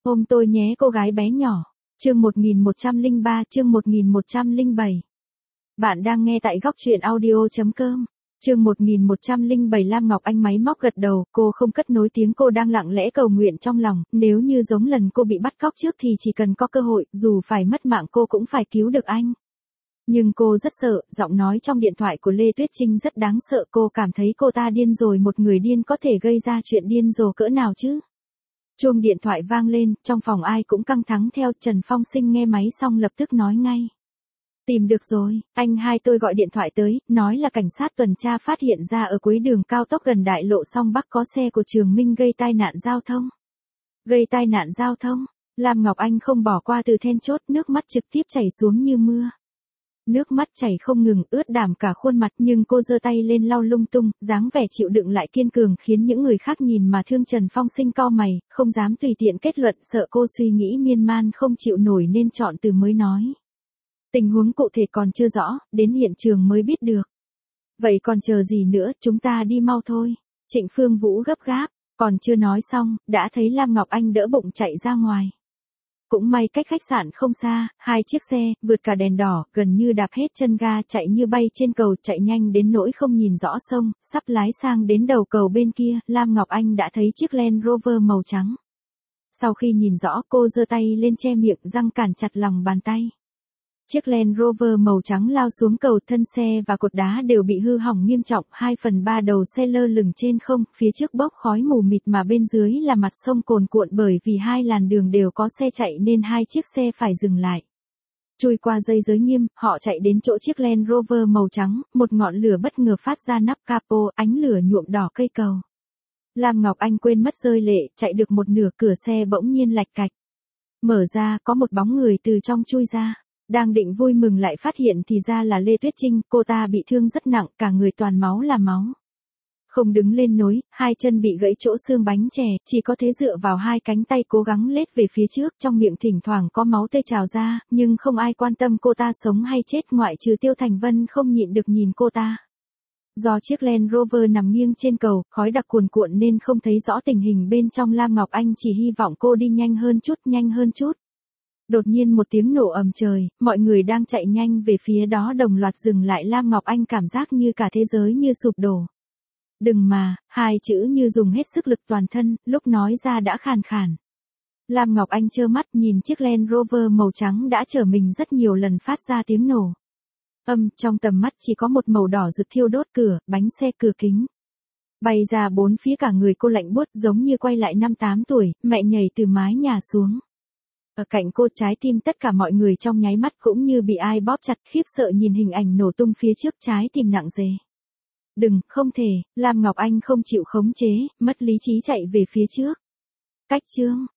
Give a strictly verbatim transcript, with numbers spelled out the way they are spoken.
Ôm tôi nhé cô gái bé nhỏ. Chương một nghìn một trăm lẻ ba, chương một nghìn một trăm lẻ bảy. Bạn đang nghe tại góc truyện audio chấm com. Chương một nghìn một trăm lẻ bảy. Lam Ngọc Anh máy móc gật đầu, cô không cất nối tiếng, cô đang lặng lẽ cầu nguyện trong lòng, nếu như giống lần cô bị bắt cóc trước thì chỉ cần có cơ hội, dù phải mất mạng cô cũng phải cứu được anh. Nhưng cô rất sợ, giọng nói trong điện thoại của Lê Tuyết Trinh rất đáng sợ, cô cảm thấy cô ta điên rồi, một người điên có thể gây ra chuyện điên rồ cỡ nào chứ? Chuông điện thoại vang lên, trong phòng ai cũng căng thẳng theo, Trần Phong Sinh nghe máy xong lập tức nói ngay. Tìm được rồi, anh hai tôi gọi điện thoại tới, nói là cảnh sát tuần tra phát hiện ra ở cuối đường cao tốc gần đại lộ Song Bắc có xe của Trường Minh gây tai nạn giao thông. Gây tai nạn giao thông, Lam Ngọc Anh không bỏ qua từ then chốt, nước mắt trực tiếp chảy xuống như mưa. Nước mắt chảy không ngừng, ướt đẫm cả khuôn mặt, nhưng cô giơ tay lên lau lung tung, dáng vẻ chịu đựng lại kiên cường khiến những người khác nhìn mà thương. Trần Phong Sinh cau mày, không dám tùy tiện kết luận, sợ cô suy nghĩ miên man không chịu nổi nên chọn từ mới nói. Tình huống cụ thể còn chưa rõ, đến hiện trường mới biết được. Vậy còn chờ gì nữa, chúng ta đi mau thôi. Trịnh Phương Vũ gấp gáp, còn chưa nói xong, đã thấy Lam Ngọc Anh đỡ bụng chạy ra ngoài. Cũng may cách khách sạn không xa, hai chiếc xe, vượt cả đèn đỏ, gần như đạp hết chân ga chạy như bay trên cầu, chạy nhanh đến nỗi không nhìn rõ sông, sắp lái sang đến đầu cầu bên kia, Lam Ngọc Anh đã thấy chiếc Land Rover màu trắng. Sau khi nhìn rõ, cô giơ tay lên che miệng, răng cản chặt lòng bàn tay. Chiếc Land Rover màu trắng lao xuống cầu, thân xe và cột đá đều bị hư hỏng nghiêm trọng, hai phần ba đầu xe lơ lửng trên không, phía trước bốc khói mù mịt mà bên dưới là mặt sông cuồn cuộn, bởi vì hai làn đường đều có xe chạy nên hai chiếc xe phải dừng lại. Chui qua dây giới nghiêm, họ chạy đến chỗ chiếc Land Rover màu trắng, một ngọn lửa bất ngờ phát ra nắp capo, ánh lửa nhuộm đỏ cây cầu. Lam Ngọc Anh quên mất rơi lệ, chạy được một nửa cửa xe bỗng nhiên lạch cạch. Mở ra, có một bóng người từ trong chui ra. Đang định vui mừng lại phát hiện thì ra là Lê Tuyết Trinh, cô ta bị thương rất nặng, cả người toàn máu là máu. Không đứng lên nổi, hai chân bị gãy chỗ xương bánh chè, chỉ có thế dựa vào hai cánh tay cố gắng lết về phía trước, trong miệng thỉnh thoảng có máu tươi trào ra, nhưng không ai quan tâm cô ta sống hay chết ngoại trừ Tiêu Thành Vân không nhịn được nhìn cô ta. Do chiếc Land Rover nằm nghiêng trên cầu, khói đặc cuồn cuộn nên không thấy rõ tình hình bên trong. Lam Ngọc Anh chỉ hy vọng cô đi nhanh hơn chút, nhanh hơn chút. Đột nhiên một tiếng nổ ầm trời, mọi người đang chạy nhanh về phía đó đồng loạt dừng lại. Lam Ngọc Anh cảm giác như cả thế giới như sụp đổ. Đừng mà, hai chữ như dùng hết sức lực toàn thân, lúc nói ra đã khàn khàn. Lam Ngọc Anh trơ mắt nhìn chiếc Land Rover màu trắng đã chở mình rất nhiều lần phát ra tiếng nổ. Âm, trong tầm mắt chỉ có một màu đỏ rực thiêu đốt cửa, bánh xe, cửa kính. Bay ra bốn phía, cả người cô lạnh buốt giống như quay lại năm tám tuổi, mẹ nhảy từ mái nhà xuống. Ở cạnh cô, trái tim tất cả mọi người trong nháy mắt cũng như bị ai bóp chặt, khiếp sợ nhìn hình ảnh nổ tung phía trước, trái tim nặng nề. Đừng, không thể, Lam Ngọc Anh không chịu khống chế, mất lý trí chạy về phía trước. Cách chương,